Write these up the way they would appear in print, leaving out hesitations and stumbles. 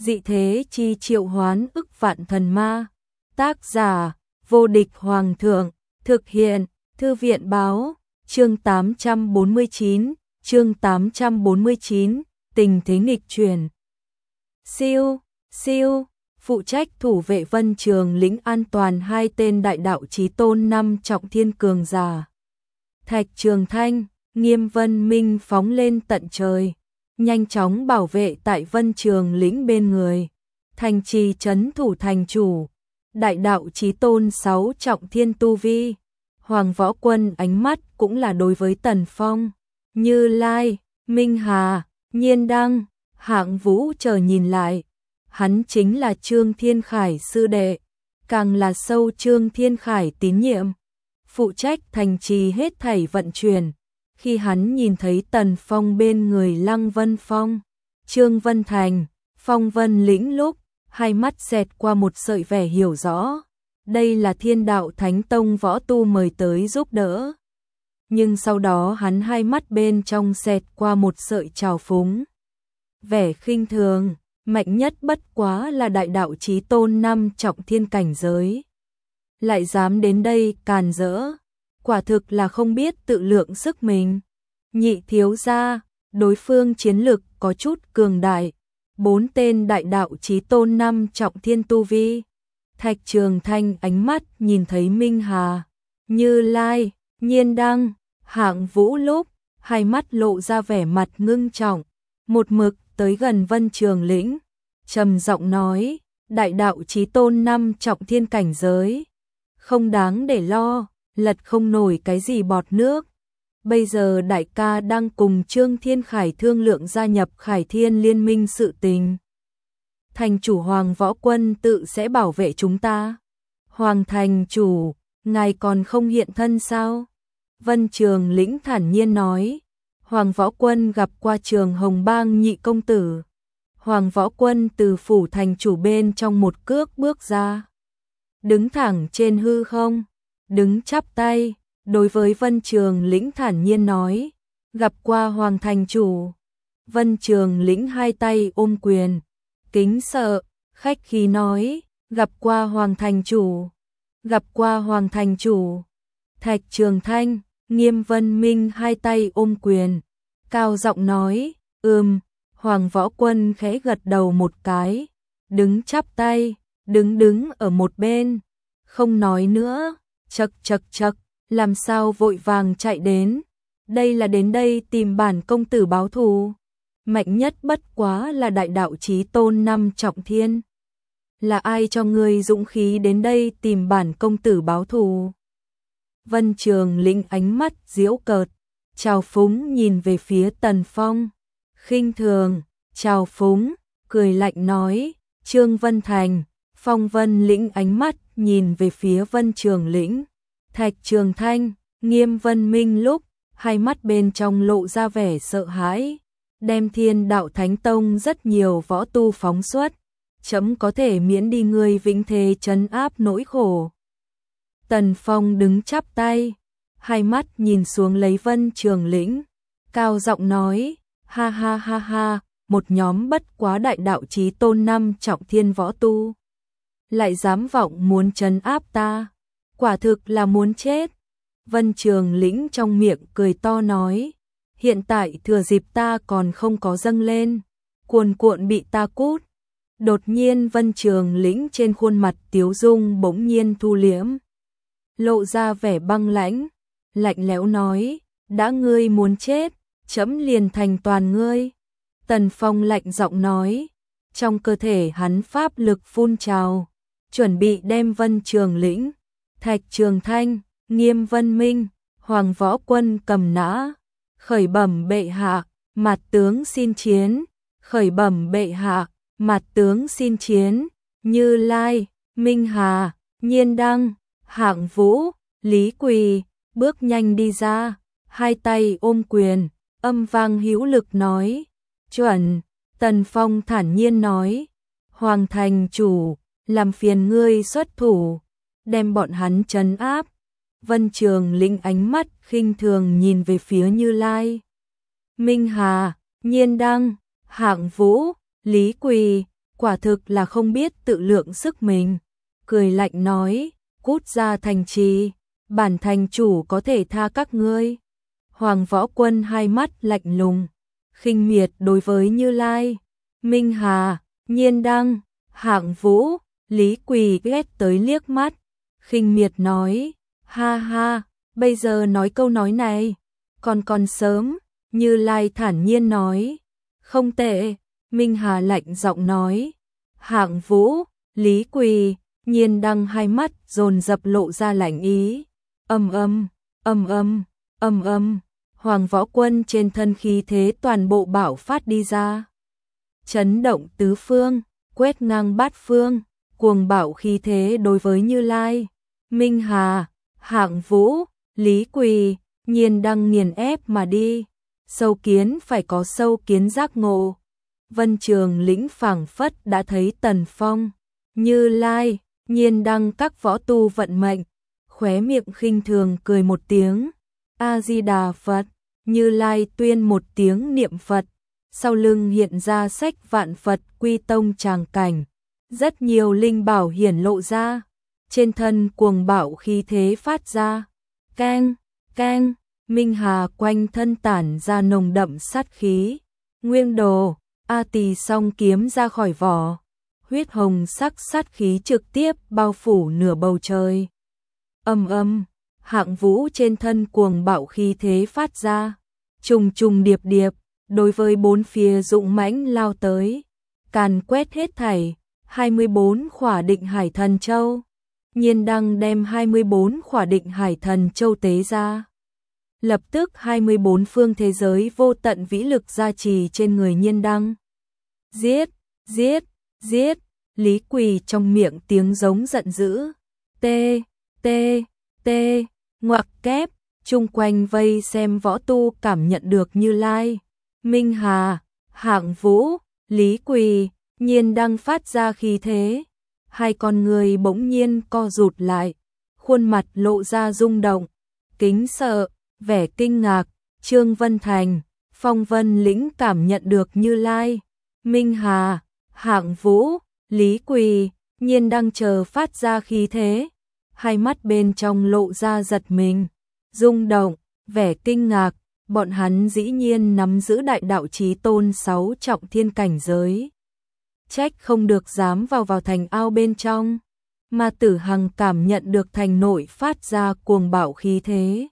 dị thế chi triệu hoán ức vạn thần ma. Tác giả, vô địch hoàng thượng, thực hiện, thư viện báo, chương 849, tình thế nghịch chuyển. Siêu, phụ trách thủ vệ Vân Trường lĩnh an toàn hai tên đại đạo chí tôn năm trọng thiên cường giả. Thạch Trường Thanh, Nghiêm Vân Minh phóng lên tận trời, nhanh chóng bảo vệ tại Vân Trường lĩnh bên người. Thành trì trấn thủ thành chủ, đại đạo chí tôn 6 trọng thiên tu vi. Hoàng Võ Quân ánh mắt cũng là đối với Tần Phong, Như Lai, Minh Hà, Nhiên Đăng, Hạng Vũ chờ nhìn lại. Hắn chính là Trương Thiên Khải sư đệ, càng là sâu Trương Thiên Khải tín nhiệm, phụ trách thành trì hết thảy vận chuyển. Khi hắn nhìn thấy Tần Phong bên người Lăng Vân Phong, Trương Vân Thành, Phong Vân lĩnh lúc, hai mắt xẹt qua một sợi vẻ hiểu rõ. Đây là Thiên Đạo Thánh Tông võ tu mời tới giúp đỡ. Nhưng sau đó hắn hai mắt bên trong xẹt qua một sợi trào phúng. Vẻ khinh thường, mạnh nhất bất quá là đại đạo chí tôn năm trọng thiên cảnh giới. Lại dám đến đây càn rỡ, quả thực là không biết tự lượng sức mình. Nhị thiếu gia, đối phương chiến lực có chút cường đại. 4 tên đại đạo chí tôn năm trọng thiên tu vi. Thạch Trường Thanh ánh mắt nhìn thấy Minh Hà, Như Lai, Nhiên Đăng, Hạng Vũ lúc, hai mắt lộ ra vẻ mặt ngưng trọng, một mực tới gần Vân Trường lĩnh, trầm giọng nói, đại đạo chí tôn năm trọng thiên cảnh giới, không đáng để lo, lật không nổi cái gì bọt nước. Bây giờ đại ca đang cùng Trương Thiên Khải thương lượng gia nhập Khải Thiên liên minh sự tình. Thành chủ Hoàng Võ Quân tự sẽ bảo vệ chúng ta. Hoàng thành chủ, ngài còn không hiện thân sao? Vân Trường lĩnh thản nhiên nói. Hoàng Võ Quân gặp qua Trường Hồng Bang nhị công tử. Hoàng Võ Quân từ phủ thành chủ bên trong một cước bước ra. Đứng thẳng trên hư không, đứng chắp tay, đối với Vân Trường lĩnh thản nhiên nói. Gặp qua Hoàng thành chủ. Vân Trường lĩnh hai tay ôm quyền, kính sợ, khách khí nói, gặp qua Hoàng thành chủ, gặp qua Hoàng thành chủ. Thạch Trường Thanh, Nghiêm Vân Minh hai tay ôm quyền, cao giọng nói, Hoàng Võ Quân khẽ gật đầu một cái, đứng chắp tay, đứng ở một bên, không nói nữa, chậc, làm sao vội vàng chạy đến, đây là đến đây tìm bản công tử báo thù. Mạnh nhất bất quá là đại đạo chí tôn năm trọng thiên. Là ai cho ngươi dũng khí đến đây tìm bản công tử báo thù? Vân Trường lĩnh ánh mắt giễu cợt, trào phúng nhìn về phía Tần Phong, khinh thường, trào phúng, cười lạnh nói, Trương Vân Thành, Phong Vân lĩnh ánh mắt nhìn về phía Vân Trường lĩnh, Thạch Trường Thanh, Nghiêm Vân Minh lúc, hai mắt bên trong lộ ra vẻ sợ hãi. Đem Thiên Đạo Thánh Tông rất nhiều võ tu phóng xuất, chấm có thể miễn đi ngươi vĩnh thế trấn áp nỗi khổ. Tần Phong đứng chắp tay, hai mắt nhìn xuống lấy Vân Trường lĩnh, cao giọng nói, ha, một nhóm bất quá đại đạo chí tôn năm trọng thiên võ tu. Lại dám vọng muốn trấn áp ta, quả thực là muốn chết. Vân Trường lĩnh trong miệng cười to nói, hiện tại thừa dịp ta còn không có dâng lên, cuồn bị ta cút. Đột nhiên Vân Trường lĩnh trên khuôn mặt tiếu dung bỗng nhiên thu liễm, lộ ra vẻ băng lãnh, lạnh lẽo nói, đã ngươi muốn chết, chấm liền thành toàn ngươi. Tần Phong lạnh giọng nói, trong cơ thể hắn pháp lực phun trào, chuẩn bị đem Vân Trường lĩnh, Thạch Trường Thanh, Nghiêm Vân Minh, Hoàng Võ Quân cầm nã. Khởi bẩm bệ hạ, mặt tướng xin chiến, khởi bẩm bệ hạ, mặt tướng xin chiến. Như Lai, Minh Hà, Nhiên Đăng, Hạng Vũ, Lý Quỳ, bước nhanh đi ra, hai tay ôm quyền, âm vang hữu lực nói, chuẩn. Tần Phong thản nhiên nói, Hoàng thành chủ, làm phiền ngươi xuất thủ, đem bọn hắn trấn áp. Vân Trường lĩnh ánh mắt khinh thường nhìn về phía Như Lai, Minh Hà, Nhiên Đăng, Hạng Vũ, Lý Quỳ, quả thực là không biết tự lượng sức mình, cười lạnh nói, cút ra thành trì, bản thành chủ có thể tha các ngươi. Hoàng Võ Quân hai mắt lạnh lùng, khinh miệt đối với Như Lai, Minh Hà, Nhiên Đăng, Hạng Vũ, Lý Quỳ ghét tới liếc mắt, khinh miệt nói, ha ha, bây giờ nói câu nói này, còn sớm. Như Lai thản nhiên nói, không tệ. Minh Hà lạnh giọng nói, Hạng Vũ, Lý Quỳ, Nhiên Đăng hai mắt dồn dập lộ ra lạnh ý. Âm âm, âm âm, âm âm, Hoàng Võ Quân trên thân khí thế toàn bộ bạo phát đi ra, chấn động tứ phương, quét ngang bát phương, cuồng bạo khí thế đối với Như Lai, Minh Hà, Hạng Vũ, Lý Quỳ, Nhiên Đăng nghiền ép mà đi. Sâu kiến phải có sâu kiến giác ngộ. Vân Trường Lĩnh phảng phất đã thấy Tần Phong, Như Lai, Nhiên Đăng các võ tu vận mệnh, khóe miệng khinh thường cười một tiếng, A Di Đà Phật. Như Lai tuyên một tiếng niệm Phật, sau lưng hiện ra sách vạn Phật quy tông tràng cảnh, rất nhiều linh bảo hiển lộ ra, trên thân cuồng bạo khí thế phát ra, keng, keng. Minh Hà quanh thân tản ra nồng đậm sát khí, nguyên đồ, A Tỳ song kiếm ra khỏi vỏ, huyết hồng sắc sát khí trực tiếp bao phủ nửa bầu trời. Âm âm, Hạng Vũ trên thân cuồng bạo khí thế phát ra, trùng trùng điệp điệp, đối với bốn phía dũng mãnh lao tới, càn quét hết thảy, 24 khỏa định hải thần châu. Nhiên Đăng đem 24 khỏa định hải thần châu tế ra. Lập tức 24 phương thế giới vô tận vĩ lực gia trì trên người Nhiên Đăng. Giết, giết, giết, Lý Quỳ trong miệng tiếng giống giận dữ. Tê, tê, tê, ngoặc kép, chung quanh vây xem võ tu cảm nhận được Như Lai, Minh Hà, Hạng Vũ, Lý Quỳ, Nhiên Đăng phát ra khí thế. Hai con người bỗng nhiên co rụt lại, khuôn mặt lộ ra rung động, kính sợ, vẻ kinh ngạc. Trương Vân Thành, Phong Vân Lĩnh cảm nhận được Như Lai, Minh Hà, Hạng Vũ, Lý Quỳ, Nhiên Đăng chờ phát ra khí thế, hai mắt bên trong lộ ra giật mình, rung động, vẻ kinh ngạc, bọn hắn dĩ nhiên nắm giữ đại đạo chí tôn 6 trọng thiên cảnh giới. Trách không được dám vào thành ao bên trong, mà Tử Hằng cảm nhận được thành nội phát ra cuồng bạo khí thế,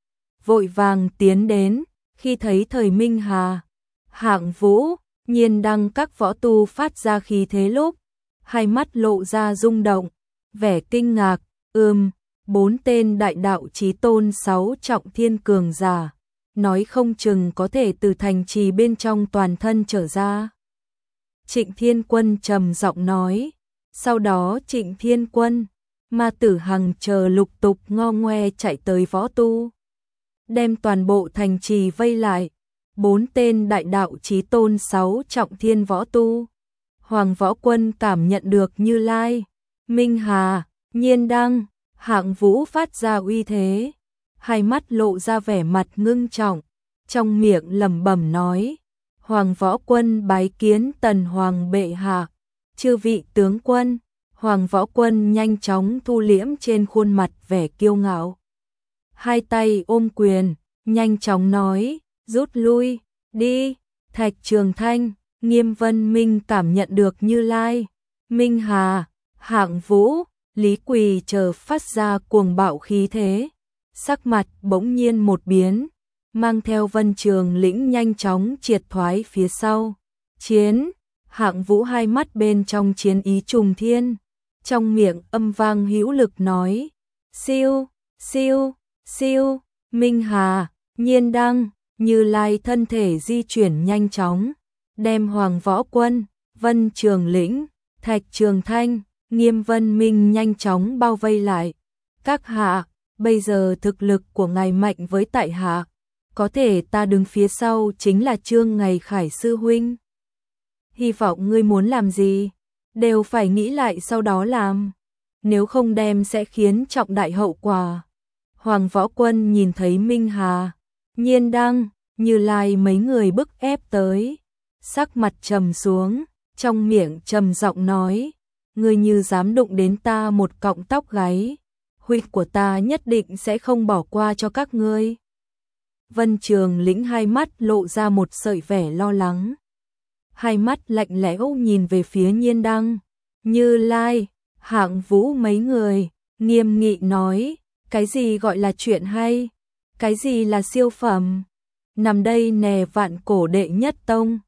vội vàng tiến đến, khi thấy thời Minh Hà, Hạng Vũ, Nhiên Đăng các võ tu phát ra khí thế lúc, hai mắt lộ ra rung động, vẻ kinh ngạc, 4 tên đại đạo chí tôn 6 trọng thiên cường giả, nói không chừng có thể từ thành trì bên trong toàn thân trở ra. Trịnh Thiên Quân trầm giọng nói, sau đó Trịnh Thiên Quân, Ma Tử Hằng chờ lục tục ngo ngoe chạy tới võ tu, đem toàn bộ thành trì vây lại, 4 tên đại đạo chí tôn 6 trọng thiên võ tu. Hoàng Võ Quân cảm nhận được Như Lai, Minh Hà, Nhiên Đăng, Hạng Vũ phát ra uy thế, hai mắt lộ ra vẻ mặt ngưng trọng, trong miệng lẩm bẩm nói, Hoàng Võ Quân bái kiến Tần Hoàng bệ hạ. Chư vị tướng quân. Hoàng Võ Quân nhanh chóng thu liễm trên khuôn mặt vẻ kiêu ngạo, hai tay ôm quyền, nhanh chóng nói, rút lui, đi. Thạch Trường Thanh, Nghiêm Vân Minh cảm nhận được Như Lai, Minh Hà, Hạng Vũ, Lý Quỳ chờ phát ra cuồng bạo khí thế, sắc mặt bỗng nhiên một biến, mang theo Vân Trường Lĩnh nhanh chóng triệt thoái phía sau. Chiến, Hạng Vũ hai mắt bên trong chiến ý trùng thiên, trong miệng âm vang hữu lực nói, siêu, siêu, siêu. Minh Hà, Nhiên Đăng, Như Lai thân thể di chuyển nhanh chóng, đem Hoàng Võ Quân, Vân Trường Lĩnh, Thạch Trường Thanh, Nghiêm Vân Minh nhanh chóng bao vây lại. Các hạ, bây giờ thực lực của ngài mạnh với tại hạ, có thể ta đứng phía sau chính là Trương Ngày Khải sư huynh. Hy vọng ngươi muốn làm gì, đều phải nghĩ lại sau đó làm, nếu không đem sẽ khiến trọng đại hậu quả. Hoàng Võ Quân nhìn thấy Minh Hà, Nhiên Đăng, Như Lai mấy người bức ép tới, sắc mặt trầm xuống, trong miệng trầm giọng nói, ngươi như dám đụng đến ta một cọng tóc gáy, huynh của ta nhất định sẽ không bỏ qua cho các ngươi. Vân Trường Lĩnh hai mắt lộ ra một sợi vẻ lo lắng. Hai mắt lạnh lẽo nhìn về phía Nhiên Đăng, Như Lai, Hạng Vũ mấy người, nghiêm nghị nói, cái gì gọi là chuyện hay, cái gì là siêu phẩm, nằm đây nè Vạn Cổ đệ nhất tông,